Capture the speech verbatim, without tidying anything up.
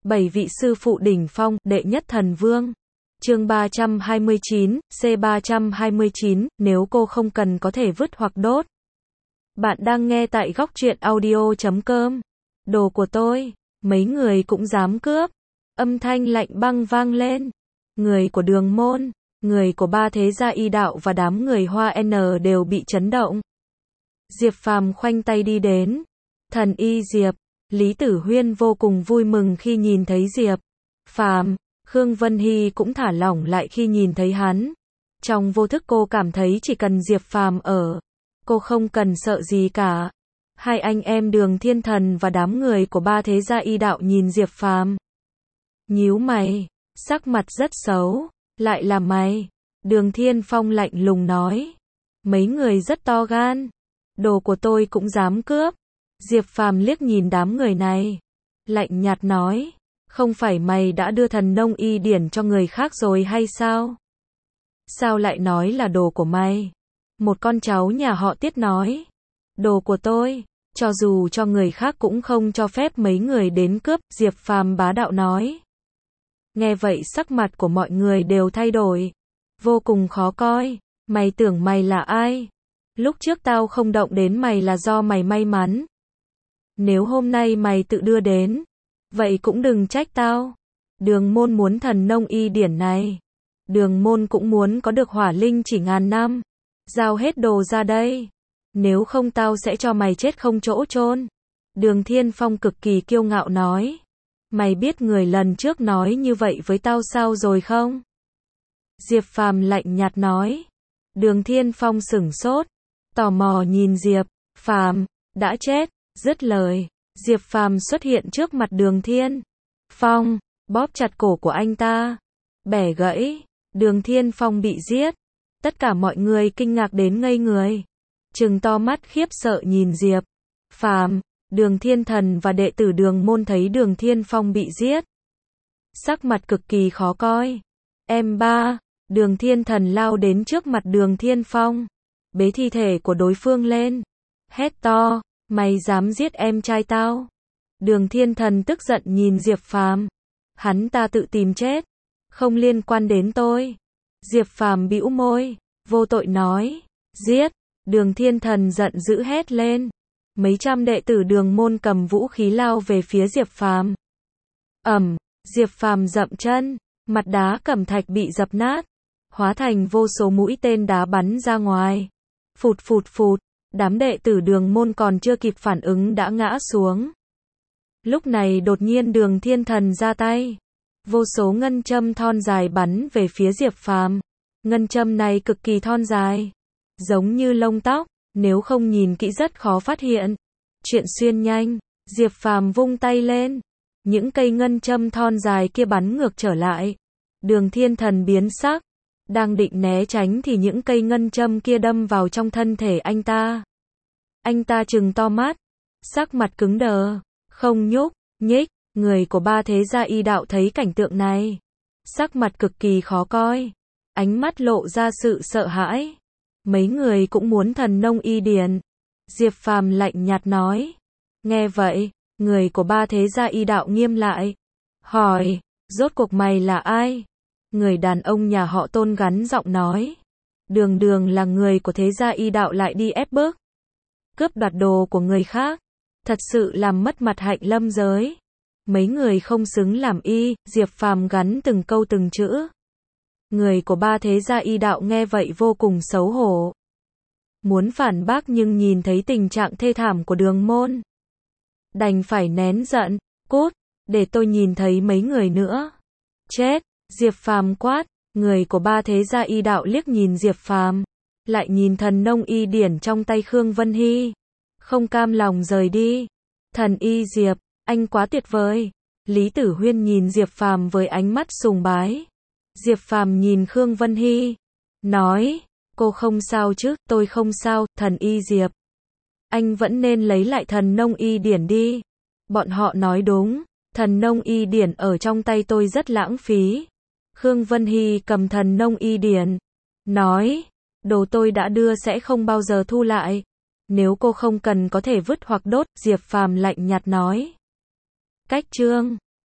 Bảy vị sư phụ đỉnh phong, đệ nhất thần vương. Chương ba trăm hai mươi chín, C ba trăm hai mươi chín, nếu cô không cần có thể vứt hoặc đốt. Bạn đang nghe tại góc truyện audio chấm com. Đồ của tôi, mấy người cũng dám cướp. Âm thanh lạnh băng vang lên. Người của Đường Môn, người của Ba Thế Gia Y Đạo và đám người Hoa N đều bị chấn động. Diệp Phàm khoanh tay đi đến. Thần y Diệp. Lý Tử Huyên vô cùng vui mừng khi nhìn thấy Diệp Phàm. Khương Vân Hy cũng thả lỏng lại khi nhìn thấy hắn. Trong vô thức cô cảm thấy chỉ cần Diệp Phàm ở, cô không cần sợ gì cả. Hai anh em Đường Thiên Thần và đám người của Ba Thế Gia Y Đạo nhìn Diệp Phàm, nhíu mày, sắc mặt rất xấu. Lại là mày? Đường Thiên Phong lạnh lùng nói. Mấy người rất to gan. Đồ của tôi cũng dám cướp. Diệp Phàm liếc nhìn đám người này, lạnh nhạt nói, không phải mày đã đưa thần nông y điển cho người khác rồi hay sao? Sao lại nói là đồ của mày? Một con cháu nhà họ Tiết nói, đồ của tôi, cho dù cho người khác cũng không cho phép mấy người đến cướp, Diệp Phàm bá đạo nói. Nghe vậy sắc mặt của mọi người đều thay đổi, vô cùng khó coi. Mày tưởng mày là ai? Lúc trước tao không động đến mày là do mày may mắn. Nếu hôm nay mày tự đưa đến, vậy cũng đừng trách tao. Đường Môn muốn thần nông y điển này. Đường Môn cũng muốn có được hỏa linh chỉ ngàn năm. Giao hết đồ ra đây. Nếu không tao sẽ cho mày chết không chỗ chôn. Đường Thiên Phong cực kỳ kiêu ngạo nói. Mày biết người lần trước nói như vậy với tao sao rồi không? Diệp Phàm lạnh nhạt nói. Đường Thiên Phong sửng sốt, tò mò nhìn Diệp Phàm. Đã chết. Dứt lời, Diệp Phàm xuất hiện trước mặt Đường Thiên Phong, bóp chặt cổ của anh ta, bẻ gãy. Đường Thiên Phong bị giết. Tất cả mọi người kinh ngạc đến ngây người, trừng to mắt khiếp sợ nhìn Diệp Phàm. Đường Thiên Thần và đệ tử Đường Môn thấy Đường Thiên Phong bị giết, sắc mặt cực kỳ khó coi. Em ba, Đường Thiên Thần lao đến trước mặt Đường Thiên Phong, bế thi thể của đối phương lên, hét to. Mày dám giết em trai tao? Đường Thiên Thần tức giận nhìn Diệp Phàm. Hắn ta tự tìm chết, không liên quan đến tôi. Diệp Phàm bĩu môi, vô tội nói. Giết! Đường Thiên Thần giận dữ hét lên. Mấy trăm đệ tử Đường Môn cầm vũ khí lao về phía Diệp Phàm. Ầm, Diệp Phàm dậm chân, mặt đá cẩm thạch bị dập nát, hóa thành vô số mũi tên đá bắn ra ngoài. Phụt phụt phụt. Đám đệ tử Đường Môn còn chưa kịp phản ứng đã ngã xuống. Lúc này đột nhiên Đường Thiên Thần ra tay. Vô số ngân châm thon dài bắn về phía Diệp Phàm. Ngân châm này cực kỳ thon dài, giống như lông tóc, nếu không nhìn kỹ rất khó phát hiện. Chuyện xuyên nhanh, Diệp Phàm vung tay lên. Những cây ngân châm thon dài kia bắn ngược trở lại. Đường Thiên Thần biến sắc. Đang định né tránh thì những cây ngân châm kia đâm vào trong thân thể anh ta. Anh ta trừng to mắt, sắc mặt cứng đờ, không nhúc nhích. Người của Ba Thế Gia Y Đạo thấy cảnh tượng này, sắc mặt cực kỳ khó coi, ánh mắt lộ ra sự sợ hãi. Mấy người cũng muốn thần nông y điển. Diệp Phàm lạnh nhạt nói. Nghe vậy, người của Ba Thế Gia Y Đạo nghiêm lại, hỏi, rốt cuộc mày là ai? Người đàn ông nhà họ Tôn gắn giọng nói. Đường Đường là người của Thế Gia Y Đạo lại đi ép bức, cướp đoạt đồ của người khác, thật sự làm mất mặt Hạnh Lâm giới. Mấy người không xứng làm y. Diệp Phàm gắn từng câu từng chữ. Người của Ba Thế Gia Y Đạo nghe vậy vô cùng xấu hổ, muốn phản bác nhưng nhìn thấy tình trạng thê thảm của Đường Môn, đành phải nén giận. Cút, để tôi nhìn thấy mấy người nữa. Chết! Diệp Phàm quát. Người của Ba Thế Gia Y Đạo liếc nhìn Diệp Phàm, lại nhìn thần nông y điển trong tay Khương Vân Hy, không cam lòng rời đi. Thần y Diệp, anh quá tuyệt vời. Lý Tử Huyên nhìn Diệp Phàm với ánh mắt sùng bái. Diệp Phàm nhìn Khương Vân Hy, nói, cô không sao chứ? Tôi không sao. Thần y Diệp, anh vẫn nên lấy lại thần nông y điển đi. Bọn họ nói đúng, thần nông y điển ở trong tay tôi rất lãng phí. Khương Vân Hy cầm thần nông y điển, nói, đồ tôi đã đưa sẽ không bao giờ thu lại. Nếu cô không cần có thể vứt hoặc đốt. Diệp Phàm lạnh nhạt nói. Cách chương